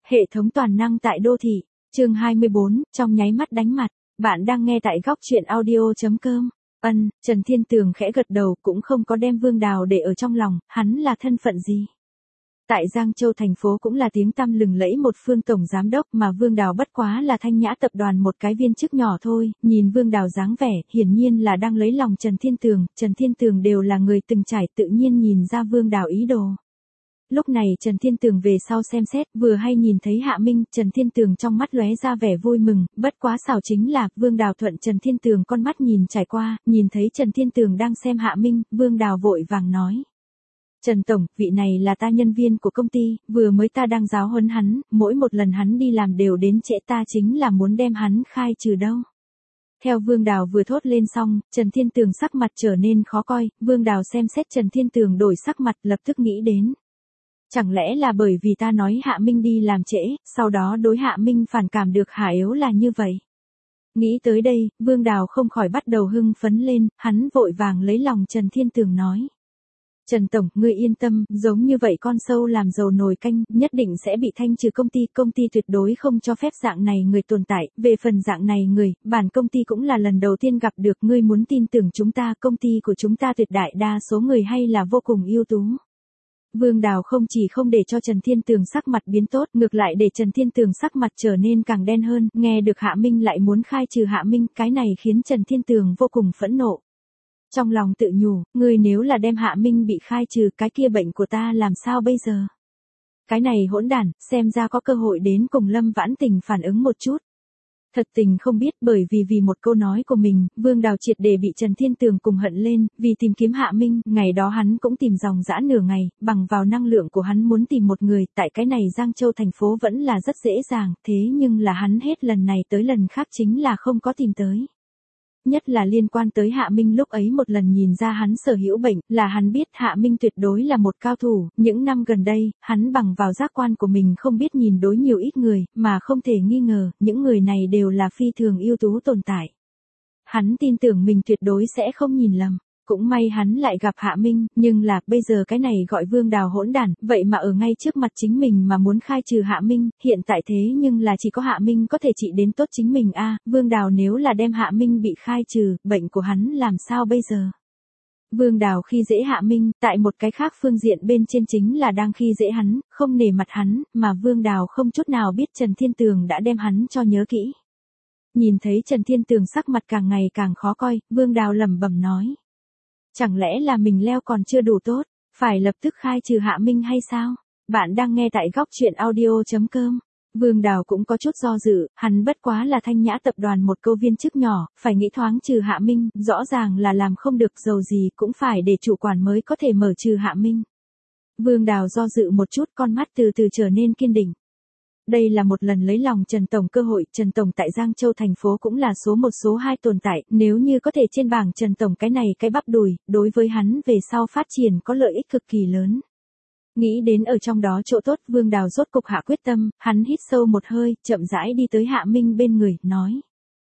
Hệ thống toàn năng tại đô thị, chương 24, trong nháy mắt đánh mặt, bạn đang nghe tại góc truyện audio.com. Trần Thiên Tường khẽ gật đầu cũng không có đem Vương Đào để ở trong lòng, hắn là thân phận gì? Tại Giang Châu thành phố cũng là tiếng tăm lừng lẫy một phương tổng giám đốc mà Vương Đào bất quá là Thanh Nhã tập đoàn một cái viên chức nhỏ thôi, nhìn Vương Đào dáng vẻ, hiển nhiên là đang lấy lòng Trần Thiên Tường đều là người từng trải tự nhiên nhìn ra Vương Đào ý đồ. Lúc này Trần Thiên Tường về sau xem xét, vừa hay nhìn thấy Hạ Minh, Trần Thiên Tường trong mắt lóe ra vẻ vui mừng, bất quá xảo chính là, Vương Đào thuận Trần Thiên Tường con mắt nhìn trải qua, nhìn thấy Trần Thiên Tường đang xem Hạ Minh, Vương Đào vội vàng nói. Trần Tổng, vị này là ta nhân viên của công ty, vừa mới ta đang giáo huấn hắn, mỗi một lần hắn đi làm đều đến trễ ta chính là muốn đem hắn khai trừ đâu. Theo Vương Đào vừa thốt lên xong, Trần Thiên Tường sắc mặt trở nên khó coi, Vương Đào xem xét Trần Thiên Tường đổi sắc mặt lập tức nghĩ đến. Chẳng lẽ là bởi vì ta nói Hạ Minh đi làm trễ, sau đó đối Hạ Minh phản cảm được hả yếu là như vậy. Nghĩ tới đây, Vương Đào không khỏi bắt đầu hưng phấn lên, hắn vội vàng lấy lòng Trần Thiên Tường nói. Trần Tổng, ngươi yên tâm, giống như vậy con sâu làm dầu nồi canh, nhất định sẽ bị thanh trừ công ty tuyệt đối không cho phép dạng này người tồn tại, về phần dạng này người, bản công ty cũng là lần đầu tiên gặp được, ngươi muốn tin tưởng chúng ta, công ty của chúng ta tuyệt đại đa số người hay là vô cùng ưu tú. Vương Đào không chỉ không để cho Trần Thiên Tường sắc mặt biến tốt, ngược lại để Trần Thiên Tường sắc mặt trở nên càng đen hơn, nghe được Hạ Minh lại muốn khai trừ Hạ Minh, cái này khiến Trần Thiên Tường vô cùng phẫn nộ. Trong lòng tự nhủ, ngươi nếu là đem Hạ Minh bị khai trừ, cái kia bệnh của ta làm sao bây giờ? Cái này hỗn đản, xem ra có cơ hội đến cùng Lâm Vãn Tình phản ứng một chút. Thật tình không biết bởi vì một câu nói của mình, Vương Đào triệt để bị Trần Thiên Tường cùng hận lên, vì tìm kiếm Hạ Minh, ngày đó hắn cũng tìm dòng dã nửa ngày, bằng vào năng lượng của hắn muốn tìm một người, tại cái này Giang Châu thành phố vẫn là rất dễ dàng, thế nhưng là hắn hết lần này tới lần khác chính là không có tìm tới. Nhất là liên quan tới Hạ Minh lúc ấy một lần nhìn ra hắn sở hữu bệnh, là hắn biết Hạ Minh tuyệt đối là một cao thủ, những năm gần đây, hắn bằng vào giác quan của mình không biết nhìn đối nhiều ít người, mà không thể nghi ngờ, những người này đều là phi thường ưu tú tồn tại. Hắn tin tưởng mình tuyệt đối sẽ không nhìn lầm. Cũng may hắn lại gặp Hạ Minh, nhưng là, bây giờ cái này gọi Vương Đào hỗn đản, vậy mà ở ngay trước mặt chính mình mà muốn khai trừ Hạ Minh, hiện tại thế nhưng là chỉ có Hạ Minh có thể trị đến tốt chính mình a. Vương Đào nếu là đem Hạ Minh bị khai trừ, bệnh của hắn làm sao bây giờ? Vương Đào khi dễ Hạ Minh, tại một cái khác phương diện bên trên chính là đang khi dễ hắn, không nể mặt hắn, mà Vương Đào không chút nào biết Trần Thiên Tường đã đem hắn cho nhớ kỹ. Nhìn thấy Trần Thiên Tường sắc mặt càng ngày càng khó coi, Vương Đào lẩm bẩm nói. Chẳng lẽ là mình leo còn chưa đủ tốt, phải lập tức khai trừ Hạ Minh hay sao? Bạn đang nghe tại góc truyện audio.com. Vương Đào cũng có chút do dự, hắn bất quá là Thanh Nhã tập đoàn một câu viên chức nhỏ, phải nghĩ thoáng trừ Hạ Minh, rõ ràng là làm không được dầu gì cũng phải để chủ quản mới có thể mở trừ Hạ Minh. Vương Đào do dự một chút, con mắt từ từ trở nên kiên định. Đây là một lần lấy lòng Trần Tổng cơ hội, Trần Tổng tại Giang Châu thành phố cũng là số 1 số 2 tồn tại, nếu như có thể trên bảng Trần Tổng cái này cái bắp đùi, đối với hắn về sau phát triển có lợi ích cực kỳ lớn. Nghĩ đến ở trong đó chỗ tốt, Vương Đào rốt cục hạ quyết tâm, hắn hít sâu một hơi, chậm rãi đi tới Hạ Minh bên người, nói.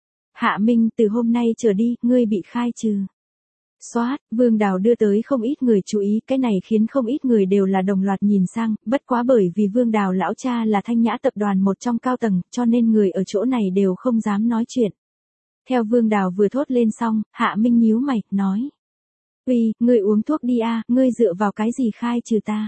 Hạ Minh, từ hôm nay trở đi, ngươi bị khai trừ. Xoát, Vương Đào đưa tới không ít người chú ý, cái này khiến không ít người đều là đồng loạt nhìn sang, bất quá bởi vì Vương Đào lão cha là Thanh Nhã tập đoàn một trong cao tầng, cho nên người ở chỗ này đều không dám nói chuyện. Theo Vương Đào vừa thốt lên xong, Hạ Minh nhíu mày, nói. Uy, ngươi uống thuốc đi a, ngươi dựa vào cái gì khai trừ ta?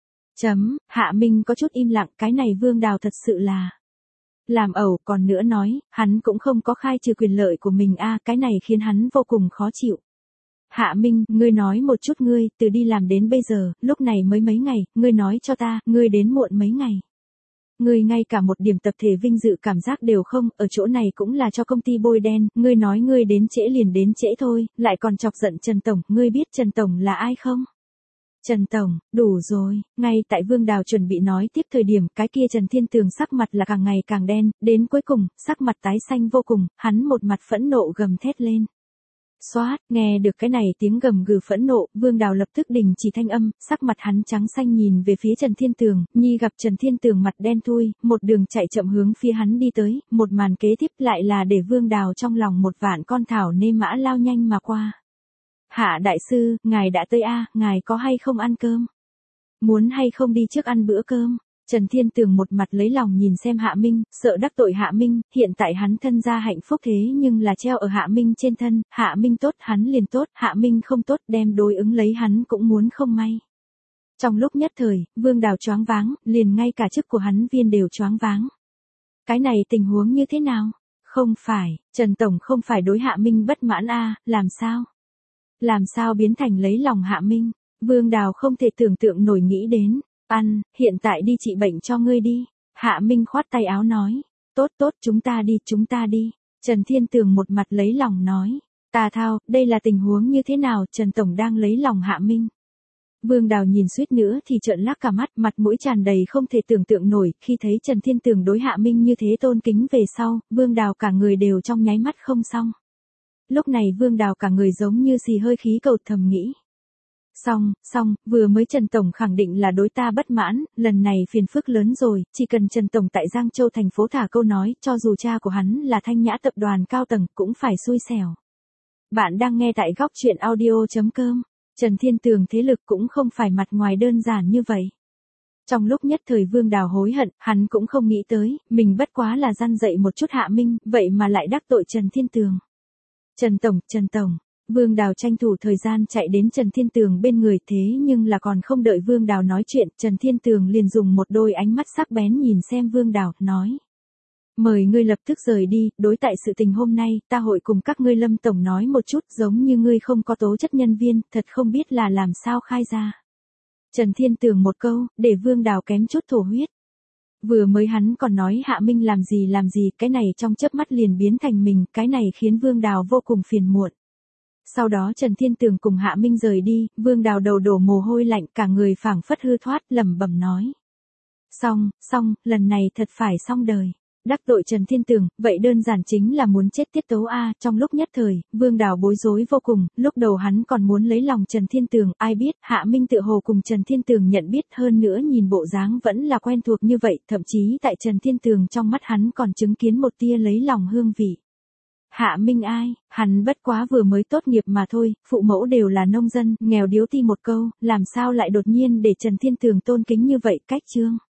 Hạ Minh có chút im lặng, cái này Vương Đào thật sự là làm ẩu, còn nữa nói, hắn cũng không có khai trừ quyền lợi của mình a, cái này khiến hắn vô cùng khó chịu. Hạ Minh, ngươi nói một chút ngươi, từ đi làm đến bây giờ, lúc này mới mấy ngày, ngươi nói cho ta, ngươi đến muộn mấy ngày. Ngươi ngay cả một điểm tập thể vinh dự cảm giác đều không, ở chỗ này cũng là cho công ty bôi đen, ngươi nói ngươi đến trễ liền đến trễ thôi, lại còn chọc giận Trần Tổng, ngươi biết Trần Tổng là ai không? Trần Tổng, đủ rồi, ngay tại Vương Đào chuẩn bị nói tiếp thời điểm, cái kia Trần Thiên Tường sắc mặt là càng ngày càng đen, đến cuối cùng, sắc mặt tái xanh vô cùng, hắn một mặt phẫn nộ gầm thét lên. Xoát, nghe được cái này tiếng gầm gừ phẫn nộ, Vương Đào lập tức đình chỉ thanh âm, sắc mặt hắn trắng xanh nhìn về phía Trần Thiên Tường, nhi gặp Trần Thiên Tường mặt đen thui, một đường chạy chậm hướng phía hắn đi tới, một màn kế tiếp lại là để Vương Đào trong lòng một vạn con thảo nê mã lao nhanh mà qua. Hạ đại sư, ngài đã tới a, ngài có hay không ăn cơm? Muốn hay không đi trước ăn bữa cơm? Trần Thiên Tường một mặt lấy lòng nhìn xem Hạ Minh, sợ đắc tội Hạ Minh, hiện tại hắn thân gia hạnh phúc thế nhưng là treo ở Hạ Minh trên thân, Hạ Minh tốt hắn liền tốt, Hạ Minh không tốt đem đối ứng lấy hắn cũng muốn không may. Trong lúc nhất thời, Vương Đào choáng váng, liền ngay cả chức của hắn viên đều choáng váng. Cái này tình huống như thế nào? Không phải, Trần Tổng không phải đối Hạ Minh bất mãn a, làm sao? Làm sao biến thành lấy lòng Hạ Minh? Vương Đào không thể tưởng tượng nổi nghĩ đến. Hiện tại đi trị bệnh cho ngươi đi. Hạ Minh khoát tay áo nói. Tốt tốt chúng ta đi. Trần Thiên Tường một mặt lấy lòng nói. Tà thao, đây là tình huống như thế nào? Trần Tổng đang lấy lòng Hạ Minh. Vương Đào nhìn suýt nữa thì trợn lác cả mắt, mặt mũi tràn đầy không thể tưởng tượng nổi, khi thấy Trần Thiên Tường đối Hạ Minh như thế tôn kính về sau, Vương Đào cả người đều trong nháy mắt không xong. Lúc này Vương Đào cả người giống như xì hơi khí cầu thầm nghĩ. Xong, vừa mới Trần Tổng khẳng định là đối ta bất mãn, lần này phiền phức lớn rồi, chỉ cần Trần Tổng tại Giang Châu thành phố thả câu nói, cho dù cha của hắn là Thanh Nhã tập đoàn cao tầng cũng phải xui xẻo. Bạn đang nghe tại góc truyện audio.com. Trần Thiên Tường thế lực cũng không phải mặt ngoài đơn giản như vậy. Trong lúc nhất thời Vương Đào hối hận, hắn cũng không nghĩ tới, mình bất quá là răn dậy một chút Hạ Minh, vậy mà lại đắc tội Trần Thiên Tường. Trần Tổng. Vương Đào tranh thủ thời gian chạy đến Trần Thiên Tường bên người, thế nhưng là còn không đợi Vương Đào nói chuyện, Trần Thiên Tường liền dùng một đôi ánh mắt sắc bén nhìn xem Vương Đào, nói. Mời ngươi lập tức rời đi, đối tại sự tình hôm nay, ta hội cùng các ngươi Lâm Tổng nói một chút, giống như ngươi không có tố chất nhân viên, thật không biết là làm sao khai ra. Trần Thiên Tường một câu, để Vương Đào kém chút thổ huyết. Vừa mới hắn còn nói Hạ Minh làm gì, cái này trong chớp mắt liền biến thành mình, cái này khiến Vương Đào vô cùng phiền muộn. Sau đó Trần Thiên Tường cùng Hạ Minh rời đi, Vương Đào đầu đổ mồ hôi lạnh, cả người phảng phất hư thoát, lẩm bẩm nói. Xong, lần này thật phải xong đời. Đắc tội Trần Thiên Tường, vậy đơn giản chính là muốn chết tiết tấu a. Trong lúc nhất thời, Vương Đào bối rối vô cùng, lúc đầu hắn còn muốn lấy lòng Trần Thiên Tường, ai biết, Hạ Minh tự hồ cùng Trần Thiên Tường nhận biết, hơn nữa nhìn bộ dáng vẫn là quen thuộc như vậy, thậm chí tại Trần Thiên Tường trong mắt hắn còn chứng kiến một tia lấy lòng hương vị. Hạ Minh ai, hắn bất quá vừa mới tốt nghiệp mà thôi, phụ mẫu đều là nông dân, nghèo điếu ti một câu, làm sao lại đột nhiên để Trần Thiên Tường tôn kính như vậy, cách chương.